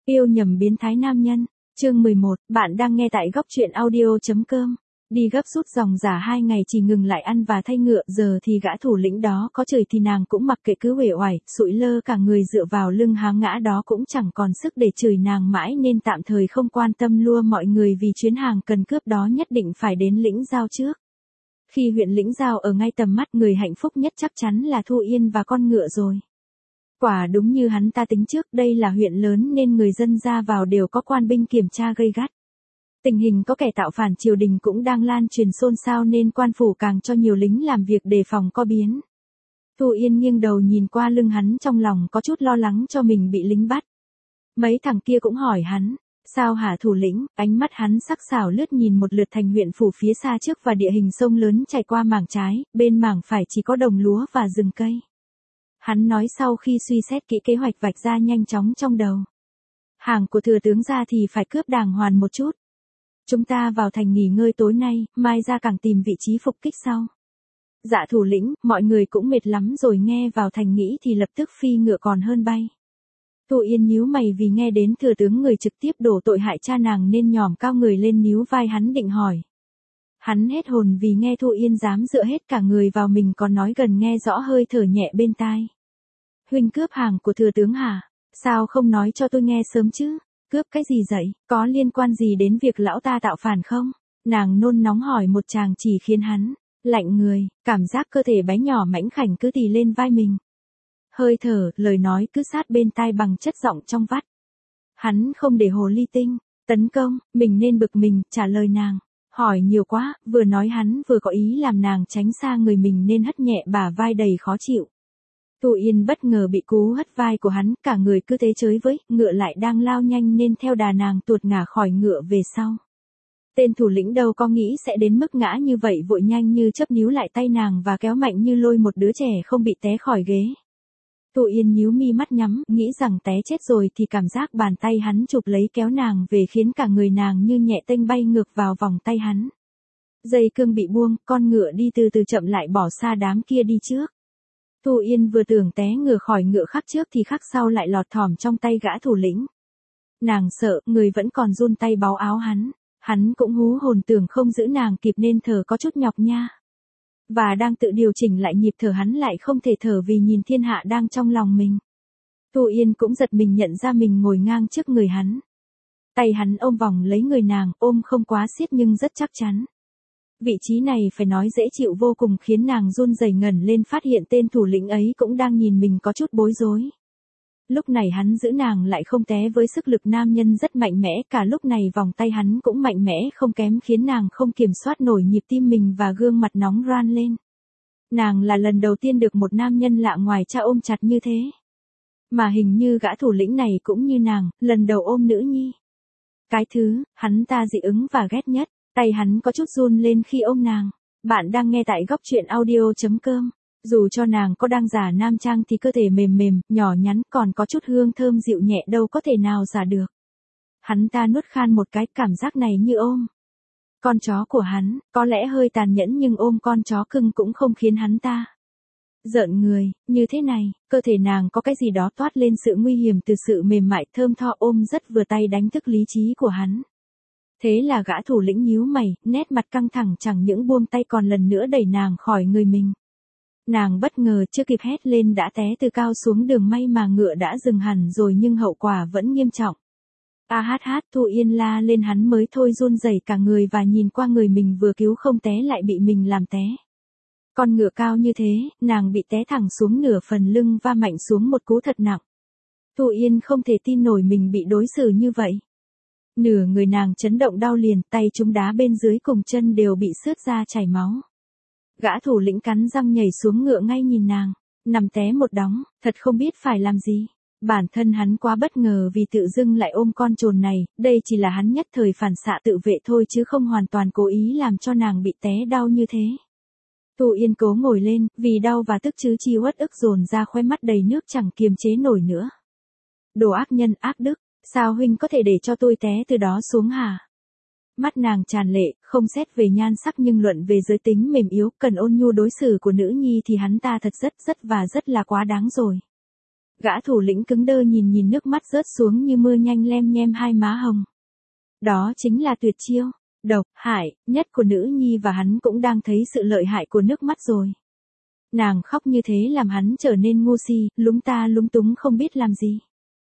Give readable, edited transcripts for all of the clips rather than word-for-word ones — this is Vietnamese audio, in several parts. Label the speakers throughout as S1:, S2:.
S1: Yêu nhầm biến thái nam nhân. Chương 11, bạn đang nghe tại góc truyện audio.com. Đi gấp rút dòng giả 2 ngày chỉ ngừng lại ăn và thay ngựa, giờ thì gã thủ lĩnh đó có chửi thì nàng cũng mặc kệ, cứ uể oải, sụi lơ cả người dựa vào lưng háng ngã đó cũng chẳng còn sức để chửi nàng mãi nên tạm thời không quan tâm lua mọi người vì chuyến hàng cần cướp đó nhất định phải đến Lĩnh Giao trước. Khi huyện Lĩnh Giao ở ngay tầm mắt, người hạnh phúc nhất chắc chắn là Thu Yên và con ngựa rồi. Quả đúng như hắn ta tính trước, đây là huyện lớn nên người dân ra vào đều có quan binh kiểm tra gay gắt. Tình hình có kẻ tạo phản triều đình cũng đang lan truyền xôn xao nên quan phủ càng cho nhiều lính làm việc đề phòng có biến. Thu Yên nghiêng đầu nhìn qua lưng hắn, trong lòng có chút lo lắng cho mình bị lính bắt. Mấy thằng kia cũng hỏi hắn, sao hả thủ lĩnh? Ánh mắt hắn sắc sảo lướt nhìn một lượt thành huyện phủ phía xa trước và địa hình sông lớn chảy qua mảng trái, bên mảng phải chỉ có đồng lúa và rừng cây. Hắn nói sau khi suy xét kỹ kế hoạch vạch ra nhanh chóng trong đầu. Hàng của thừa tướng ra thì phải cướp đàng hoàng một chút. Chúng ta vào thành nghỉ ngơi tối nay, mai ra cảng tìm vị trí phục kích sau. Dạ thủ lĩnh, mọi người cũng mệt lắm rồi, nghe vào thành nghĩ thì lập tức phi ngựa còn hơn bay. Thu Yên nhíu mày vì nghe đến thừa tướng người trực tiếp đổ tội hại cha nàng nên nhòm cao người lên níu vai hắn định hỏi. Hắn hết hồn vì nghe Thu Yên dám dựa hết cả người vào mình, còn nói gần nghe rõ hơi thở nhẹ bên tai. Huynh cướp hàng của thừa tướng hả? Sao không nói cho tôi nghe sớm chứ? Cướp cái gì vậy? Có liên quan gì đến việc lão ta tạo phản không? Nàng nôn nóng hỏi một chàng chỉ khiến hắn lạnh người, cảm giác cơ thể bé nhỏ mảnh khảnh cứ tì lên vai mình. Hơi thở, lời nói cứ sát bên tai bằng chất giọng trong vắt. Hắn không để hồ ly tinh tấn công, mình nên bực mình, trả lời nàng. Hỏi nhiều quá, vừa nói hắn vừa có ý làm nàng tránh xa người mình nên hất nhẹ bả vai đầy khó chịu. Thu Yên bất ngờ bị cú hất vai của hắn, cả người cứ thế chới với, ngựa lại đang lao nhanh nên theo đà nàng tuột ngả khỏi ngựa về sau. Tên thủ lĩnh đâu có nghĩ sẽ đến mức ngã như vậy, vội nhanh như chớp níu lại tay nàng và kéo mạnh như lôi một đứa trẻ không bị té khỏi ghế. Thu Yên nhíu mi mắt nhắm, nghĩ rằng té chết rồi thì cảm giác bàn tay hắn chụp lấy kéo nàng về khiến cả người nàng như nhẹ tênh bay ngược vào vòng tay hắn. Dây cương bị buông, con ngựa đi từ từ chậm lại bỏ xa đám kia đi trước. Thu Yên vừa tưởng té ngửa khỏi ngựa khắc trước thì khắc sau lại lọt thỏm trong tay gã thủ lĩnh. Nàng sợ, người vẫn còn run tay báu áo hắn. Hắn cũng hú hồn tưởng không giữ nàng kịp nên thở có chút nhọc nha. Và đang tự điều chỉnh lại nhịp thở, hắn lại không thể thở vì nhìn thiên hạ đang trong lòng mình. Thu Yên cũng giật mình nhận ra mình ngồi ngang trước người hắn. Tay hắn ôm vòng lấy người nàng, ôm không quá siết nhưng rất chắc chắn. Vị trí này phải nói dễ chịu vô cùng, khiến nàng run rẩy ngẩng lên phát hiện tên thủ lĩnh ấy cũng đang nhìn mình có chút bối rối. Lúc này hắn giữ nàng lại không té với sức lực nam nhân rất mạnh mẽ, cả lúc này vòng tay hắn cũng mạnh mẽ không kém khiến nàng không kiểm soát nổi nhịp tim mình và gương mặt nóng ran lên. Nàng là lần đầu tiên được một nam nhân lạ ngoài cha ôm chặt như thế. Mà hình như gã thủ lĩnh này cũng như nàng, lần đầu ôm nữ nhi. Cái thứ, hắn ta dị ứng và ghét nhất, tay hắn có chút run lên khi ôm nàng. Bạn đang nghe tại góc truyện audio.com. Dù cho nàng có đang giả nam trang thì cơ thể mềm mềm, nhỏ nhắn, còn có chút hương thơm dịu nhẹ đâu có thể nào giả được. Hắn ta nuốt khan một cái, cảm giác này như ôm con chó của hắn, có lẽ hơi tàn nhẫn nhưng ôm con chó cưng cũng không khiến hắn ta rợn người. Như thế này, cơ thể nàng có cái gì đó toát lên sự nguy hiểm từ sự mềm mại thơm tho ôm rất vừa tay đánh thức lý trí của hắn. Thế là gã thủ lĩnh nhíu mày, nét mặt căng thẳng, chẳng những buông tay còn lần nữa đẩy nàng khỏi người mình. Nàng bất ngờ chưa kịp hét lên đã té từ cao xuống đường, may mà ngựa đã dừng hẳn rồi nhưng hậu quả vẫn nghiêm trọng. Thu Yên la lên, hắn mới thôi run rẩy cả người và nhìn qua người mình vừa cứu không té lại bị mình làm té. Con ngựa cao như thế, nàng bị té thẳng xuống, nửa phần lưng va mạnh xuống một cú thật nặng. Thu Yên không thể tin nổi mình bị đối xử như vậy. Nửa người nàng chấn động đau liền, tay trúng đá bên dưới cùng chân đều bị xước ra chảy máu. Gã thủ lĩnh cắn răng nhảy xuống ngựa ngay nhìn nàng, nằm té một đống, thật không biết phải làm gì. Bản thân hắn quá bất ngờ vì tự dưng lại ôm con trồn này, đây chỉ là hắn nhất thời phản xạ tự vệ thôi chứ không hoàn toàn cố ý làm cho nàng bị té đau như thế. Thu Yên cố ngồi lên, vì đau và tức chứ chi uất ức dồn ra, khóe mắt đầy nước chẳng kiềm chế nổi nữa. Đồ ác nhân, ác đức, sao huynh có thể để cho tôi té từ đó xuống hả? Mắt nàng tràn lệ, không xét về nhan sắc nhưng luận về giới tính mềm yếu, cần ôn nhu đối xử của nữ nhi thì hắn ta thật rất là quá đáng rồi. Gã thủ lĩnh cứng đơ nhìn nước mắt rớt xuống như mưa nhanh lem nhem hai má hồng. Đó chính là tuyệt chiêu, độc, hại, nhất của nữ nhi và hắn cũng đang thấy sự lợi hại của nước mắt rồi. Nàng khóc như thế làm hắn trở nên ngu si, lúng ta lúng túng không biết làm gì.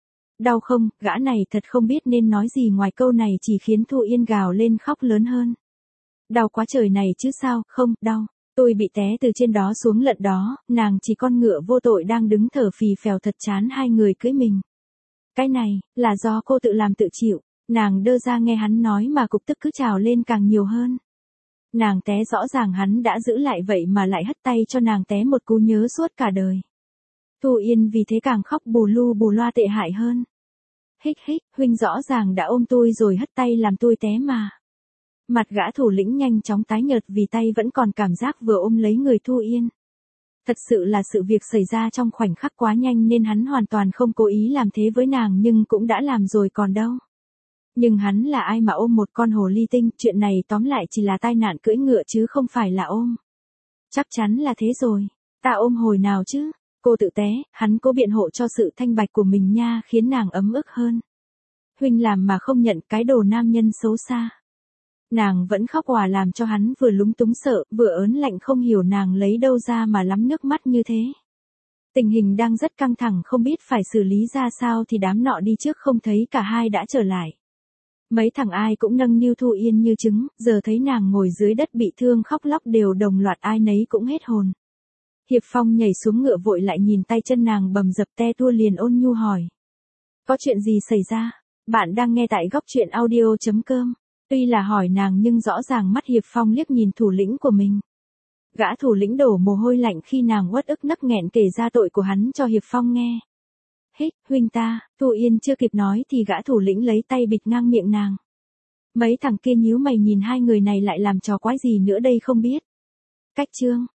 S1: Đau không, gã này thật không biết nên nói gì ngoài câu này chỉ khiến Thu Yên gào lên khóc lớn hơn. Đau quá trời này chứ sao, không, đau. Tôi bị té từ trên đó xuống lận đó, nàng chỉ con ngựa vô tội đang đứng thở phì phèo thật chán hai người cưới mình. Cái này, là do cô tự làm tự chịu, nàng đơ ra nghe hắn nói mà cục tức cứ trào lên càng nhiều hơn. Nàng té rõ ràng hắn đã giữ lại vậy mà lại hất tay cho nàng té một cú nhớ suốt cả đời. Thu Yên vì thế càng khóc bù lu bù loa tệ hại hơn. Hích hích, huynh rõ ràng đã ôm tôi rồi hất tay làm tôi té mà. Mặt gã thủ lĩnh nhanh chóng tái nhợt vì tay vẫn còn cảm giác vừa ôm lấy người Thu Yên. Thật sự là sự việc xảy ra trong khoảnh khắc quá nhanh nên hắn hoàn toàn không cố ý làm thế với nàng nhưng cũng đã làm rồi còn đâu. Nhưng hắn là ai mà ôm một con hồ ly tinh, chuyện này tóm lại chỉ là tai nạn cưỡi ngựa chứ không phải là ôm. Chắc chắn là thế rồi, ta ôm hồi nào chứ, cô tự té, hắn cố biện hộ cho sự thanh bạch của mình nha khiến nàng ấm ức hơn. Huynh làm mà không nhận cái đồ nam nhân xấu xa. Nàng vẫn khóc òa làm cho hắn vừa lúng túng sợ, vừa ớn lạnh không hiểu nàng lấy đâu ra mà lắm nước mắt như thế. Tình hình đang rất căng thẳng không biết phải xử lý ra sao thì đám nọ đi trước không thấy cả hai đã trở lại. Mấy thằng ai cũng nâng niu Thu Yên như trứng, giờ thấy nàng ngồi dưới đất bị thương khóc lóc đều đồng loạt ai nấy cũng hết hồn. Hiệp Phong nhảy xuống ngựa vội lại nhìn tay chân nàng bầm dập te tua liền ôn nhu hỏi. Có chuyện gì xảy ra? Bạn đang nghe tại góc truyện audio.com. Tuy là hỏi nàng nhưng rõ ràng mắt Hiệp Phong liếc nhìn thủ lĩnh của mình. Gã thủ lĩnh đổ mồ hôi lạnh khi nàng uất ức nấc nghẹn kể ra tội của hắn cho Hiệp Phong nghe. Hích, huynh ta, Thu Yên chưa kịp nói thì gã thủ lĩnh lấy tay bịt ngang miệng nàng. Mấy thằng kia nhíu mày nhìn hai người này lại làm trò quái gì nữa đây không biết. Cách chương.